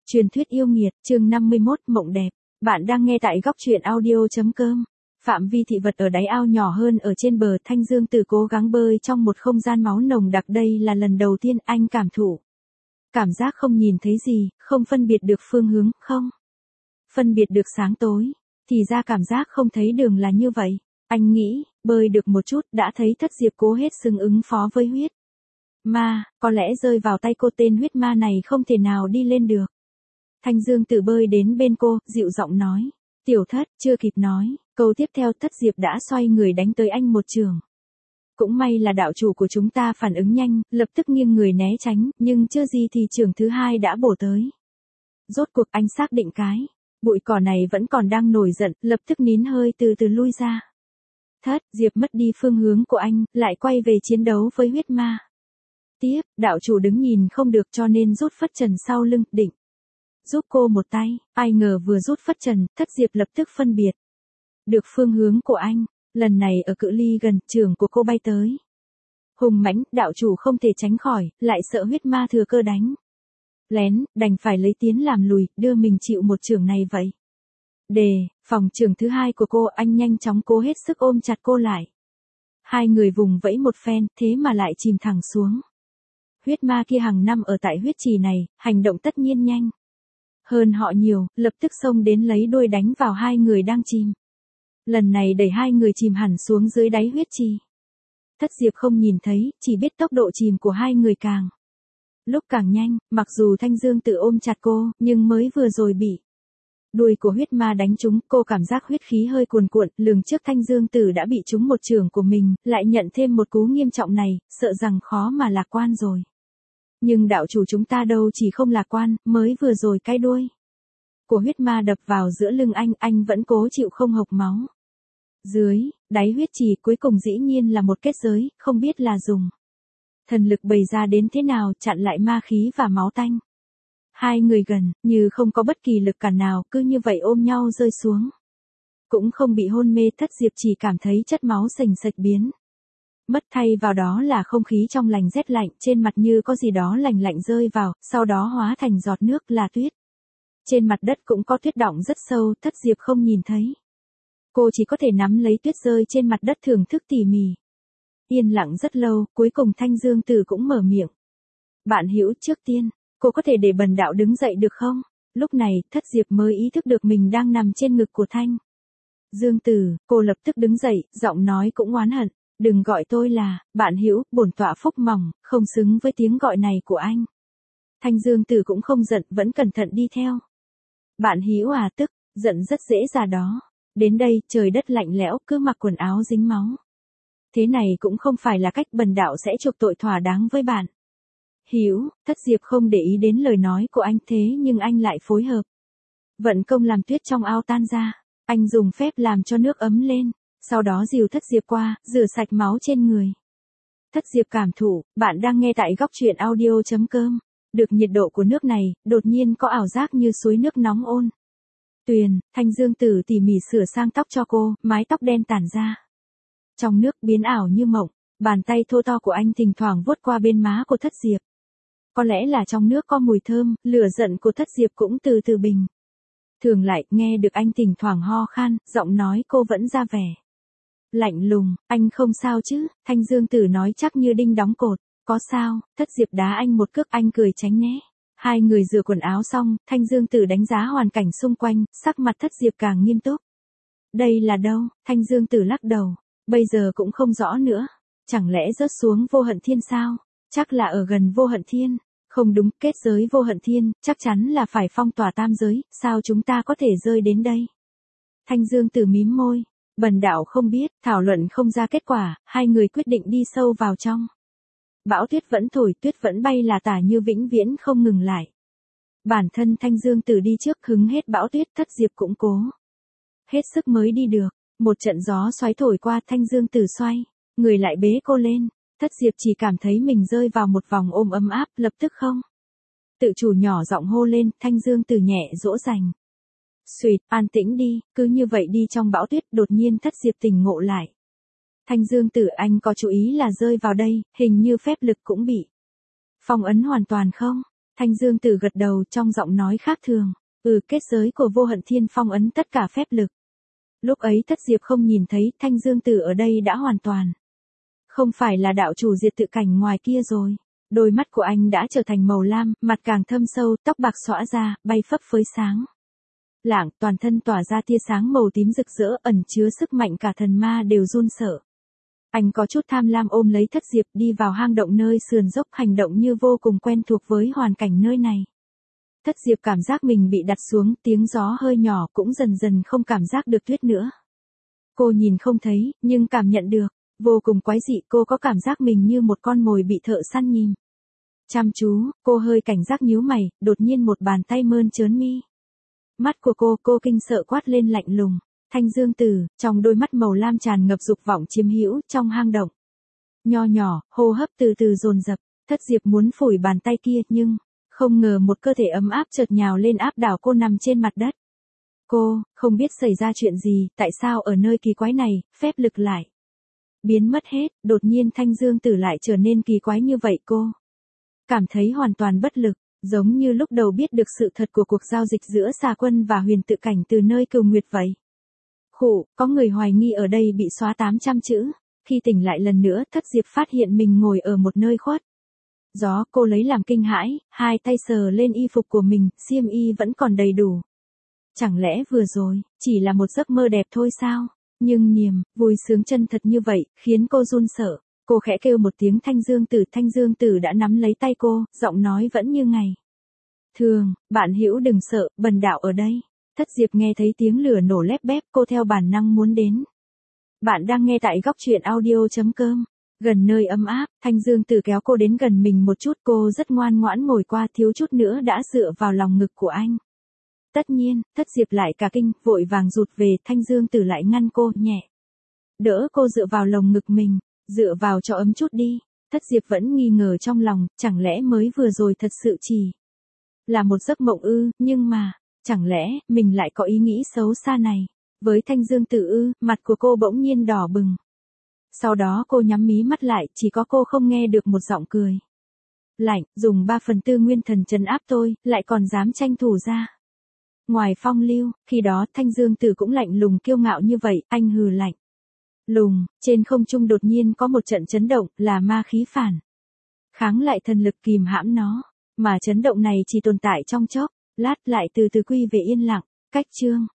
Truyền thuyết yêu nghiệt, chương 51, mộng đẹp. Bạn đang nghe tại góc truyện audio.com. Phạm vi thị vật ở đáy ao nhỏ hơn ở trên bờ. Thanh Dương Tử cố gắng bơi trong một không gian máu nồng đặc. Đây là lần đầu tiên anh cảm thụ cảm giác không nhìn thấy gì, không phân biệt được phương hướng, không phân biệt được sáng tối. Thì ra cảm giác không thấy đường là như vậy. Anh nghĩ, bơi được một chút đã thấy Thất Diệp cố hết sức ứng phó với huyết ma, có lẽ rơi vào tay cô tên huyết ma này không thể nào đi lên được. Thanh Dương Tử bơi đến bên cô, dịu giọng nói. Tiểu Thất, chưa kịp nói, câu tiếp theo Thất Diệp đã xoay người đánh tới anh một trường. Cũng may là đạo chủ của chúng ta phản ứng nhanh, lập tức nghiêng người né tránh, nhưng chưa gì thì trường thứ hai đã bổ tới. Rốt cuộc anh xác định cái bụi cỏ này vẫn còn đang nổi giận, lập tức nín hơi từ từ lui ra. Thất Diệp mất đi phương hướng của anh, lại quay về chiến đấu với huyết ma. Tiếp, đạo chủ đứng nhìn không được cho nên rút phất trần sau lưng, định giúp cô một tay, ai ngờ vừa rút phất trần, Thất Diệp lập tức phân biệt được phương hướng của anh, lần này ở cự ly gần, trường của cô bay tới. Hùng mãnh, đạo chủ không thể tránh khỏi, lại sợ huyết ma thừa cơ đánh lén, đành phải lấy tiến làm lùi, đưa mình chịu một trường này vậy. Phòng trường thứ hai của cô, anh nhanh chóng cố hết sức ôm chặt cô lại. Hai người vùng vẫy một phen, thế mà lại chìm thẳng xuống. Huyết ma kia hàng năm ở tại huyết trì này, hành động tất nhiên nhanh hơn họ nhiều, lập tức xông đến lấy đuôi đánh vào hai người đang chìm. Lần này đẩy hai người chìm hẳn xuống dưới đáy huyết trì. Thất Diệp không nhìn thấy, chỉ biết tốc độ chìm của hai người càng lúc càng nhanh, mặc dù Thanh Dương Tử ôm chặt cô, nhưng mới vừa rồi bị đuôi của huyết ma đánh trúng, cô cảm giác huyết khí hơi cuồn cuộn, lường trước Thanh Dương Tử đã bị trúng một chưởng của mình, lại nhận thêm một cú nghiêm trọng này, sợ rằng khó mà lạc quan rồi. Nhưng đạo chủ chúng ta đâu chỉ không lạc quan, mới vừa rồi cái đuôi của huyết ma đập vào giữa lưng anh vẫn cố chịu không hộc máu. Dưới đáy huyết trì cuối cùng dĩ nhiên là một kết giới, không biết là dùng thần lực bày ra đến thế nào chặn lại ma khí và máu tanh. Hai người gần, như không có bất kỳ lực cản nào, cứ như vậy ôm nhau rơi xuống. Cũng không bị hôn mê, Thất Diệp chỉ cảm thấy chất máu sình sạch biến mất, thay vào đó là không khí trong lành rét lạnh, trên mặt như có gì đó lạnh lạnh rơi vào, sau đó hóa thành giọt nước là tuyết. Trên mặt đất cũng có tuyết đọng rất sâu, Thất Diệp không nhìn thấy. Cô chỉ có thể nắm lấy tuyết rơi trên mặt đất thưởng thức tỉ mỉ. Yên lặng rất lâu, cuối cùng Thanh Dương Tử cũng mở miệng. Bạn hữu, trước tiên, cô có thể để bần đạo đứng dậy được không? Lúc này, Thất Diệp mới ý thức được mình đang nằm trên ngực của Thanh Dương Tử, cô lập tức đứng dậy, giọng nói cũng oán hận. Đừng gọi tôi là bạn hữu, bổn tọa phúc mỏng, không xứng với tiếng gọi này của anh. Thanh Dương Tử cũng không giận, vẫn cẩn thận đi theo. Bạn hữu à, tức giận rất dễ ra đó. Đến đây, trời đất lạnh lẽo, cứ mặc quần áo dính máu. Thế này cũng không phải là cách, bần đạo sẽ chuộc tội thỏa đáng với bạn hữu. Thất Diệp không để ý đến lời nói của anh, thế nhưng anh lại phối hợp vận công làm tuyết trong ao tan ra. Anh dùng phép làm cho nước ấm lên, sau đó dìu Thất Diệp qua, rửa sạch máu trên người. Thất Diệp cảm thụ, bạn đang nghe tại góc truyện audio.com. Được nhiệt độ của nước này, đột nhiên có ảo giác như suối nước nóng ôn tuyền. Thanh Dương Tử tỉ mỉ sửa sang tóc cho cô, mái tóc đen tản ra trong nước biến ảo như mộng. Bàn tay thô to của anh thỉnh thoảng vuốt qua bên má của Thất Diệp. Có lẽ là trong nước có mùi thơm, lửa giận của Thất Diệp cũng từ từ bình thường lại, nghe được anh thỉnh thoảng ho khan, giọng nói cô vẫn ra vẻ lạnh lùng. Anh không sao chứ? Thanh Dương Tử nói chắc như đinh đóng cột. Có sao? Thất Diệp đá anh một cước, anh cười tránh né. Hai người rửa quần áo xong, Thanh Dương Tử đánh giá hoàn cảnh xung quanh, sắc mặt Thất Diệp càng nghiêm túc. Đây là đâu? Thanh Dương Tử lắc đầu. Bây giờ cũng không rõ nữa. Chẳng lẽ rớt xuống Vô Hận Thiên sao? Chắc là ở gần Vô Hận Thiên. Không đúng, kết giới Vô Hận Thiên, chắc chắn là phải phong tỏa tam giới, sao chúng ta có thể rơi đến đây? Thanh Dương Tử mím môi. Bần đạo không biết, thảo luận không ra kết quả, hai người quyết định đi sâu vào trong. Bão tuyết vẫn thổi, tuyết vẫn bay là tả như vĩnh viễn không ngừng lại. Bản thân Thanh Dương Tử đi trước, hứng hết bão tuyết, Thất Diệp cũng cố hết sức mới đi được. Một trận gió xoáy thổi qua, Thanh Dương Tử xoay người lại bế cô lên. Thất Diệp chỉ cảm thấy mình rơi vào một vòng ôm ấm áp, lập tức không tự chủ nhỏ giọng hô lên. Thanh Dương Tử nhẹ dỗ dành. Xuyệt, an tĩnh đi, cứ như vậy đi trong bão tuyết. Đột nhiên Thất Diệp tỉnh ngộ lại. Thanh Dương Tử, anh có chú ý là rơi vào đây, hình như phép lực cũng bị phong ấn hoàn toàn không? Thanh Dương Tử gật đầu trong giọng nói khác thường. Kết giới của Vô Hận Thiên phong ấn tất cả phép lực. Lúc ấy Thất Diệp không nhìn thấy Thanh Dương Tử ở đây đã hoàn toàn. Không phải là đạo chủ diệt tự cảnh ngoài kia rồi. Đôi mắt của anh đã trở thành màu lam, mặt càng thâm sâu, tóc bạc xõa ra, bay phấp phới sáng. Lạng, toàn thân tỏa ra tia sáng màu tím rực rỡ, ẩn chứa sức mạnh cả thần ma đều run sợ. Anh có chút tham lam ôm lấy Thất Diệp đi vào hang động nơi sườn dốc, hành động như vô cùng quen thuộc với hoàn cảnh nơi này. Thất Diệp cảm giác mình bị đặt xuống, tiếng gió hơi nhỏ cũng dần dần không cảm giác được tuyết nữa. Cô nhìn không thấy, nhưng cảm nhận được. Vô cùng quái dị, cô có cảm giác mình như một con mồi bị thợ săn nhìn. Chăm chú, cô hơi cảnh giác nhíu mày, đột nhiên một bàn tay mơn trớn mi. Mắt của cô kinh sợ quát lên lạnh lùng. Thanh Dương Tử, trong đôi mắt màu lam tràn ngập dục vọng chiếm hữu trong hang động. Nho nhỏ, hô hấp từ từ dồn dập, Thất Diệp muốn phủi bàn tay kia nhưng, không ngờ một cơ thể ấm áp chợt nhào lên áp đảo cô nằm trên mặt đất. Cô, không biết xảy ra chuyện gì, tại sao ở nơi kỳ quái này, phép lực lại biến mất hết, đột nhiên Thanh Dương Tử lại trở nên kỳ quái như vậy cô. Cảm thấy hoàn toàn bất lực, giống như lúc đầu biết được sự thật của cuộc giao dịch giữa Xà Quân và Huyền Tự Cảnh từ nơi Cửu Nguyệt vậy. Khụ, có người hoài nghi ở đây bị xóa 800 chữ, khi tỉnh lại lần nữa Thất Diệp phát hiện mình ngồi ở một nơi khuất. Gió, cô lấy làm kinh hãi, hai tay sờ lên y phục của mình, xiêm y vẫn còn đầy đủ. Chẳng lẽ vừa rồi, chỉ là một giấc mơ đẹp thôi sao? Nhưng niềm vui sướng chân thật như vậy, khiến cô run sợ. Cô khẽ kêu một tiếng Thanh Dương Tử đã nắm lấy tay cô, giọng nói vẫn như ngày thường, bạn hữu đừng sợ, bần đạo ở đây. Thất Diệp nghe thấy tiếng lửa nổ lép bép, cô theo bản năng muốn đến. Bạn đang nghe tại góc truyện audio.com. Gần nơi ấm áp, Thanh Dương Tử kéo cô đến gần mình một chút, cô rất ngoan ngoãn ngồi qua, thiếu chút nữa đã dựa vào lòng ngực của anh. Tất nhiên, Thất Diệp lại cả kinh, vội vàng rụt về, Thanh Dương Tử lại ngăn cô, nhẹ đỡ cô dựa vào lồng ngực mình, dựa vào cho ấm chút đi. Thất Diệp vẫn nghi ngờ trong lòng, chẳng lẽ mới vừa rồi thật sự chỉ là một giấc mộng ư, nhưng mà, chẳng lẽ mình lại có ý nghĩ xấu xa này với Thanh Dương Tử ư? Mặt của cô bỗng nhiên đỏ bừng. Sau đó cô nhắm mí mắt lại, chỉ có cô không nghe được một giọng cười lạnh, dùng 3/4 nguyên thần trấn áp tôi, lại còn dám tranh thủ ra ngoài phong lưu. Khi đó Thanh Dương Tử cũng lạnh lùng kiêu ngạo như vậy, anh hừ lạnh lùng, trên không trung đột nhiên có một trận chấn động, là ma khí phản kháng lại thần lực kìm hãm nó, mà chấn động này chỉ tồn tại trong chốc lát lại từ từ quy về yên lặng. Cách chương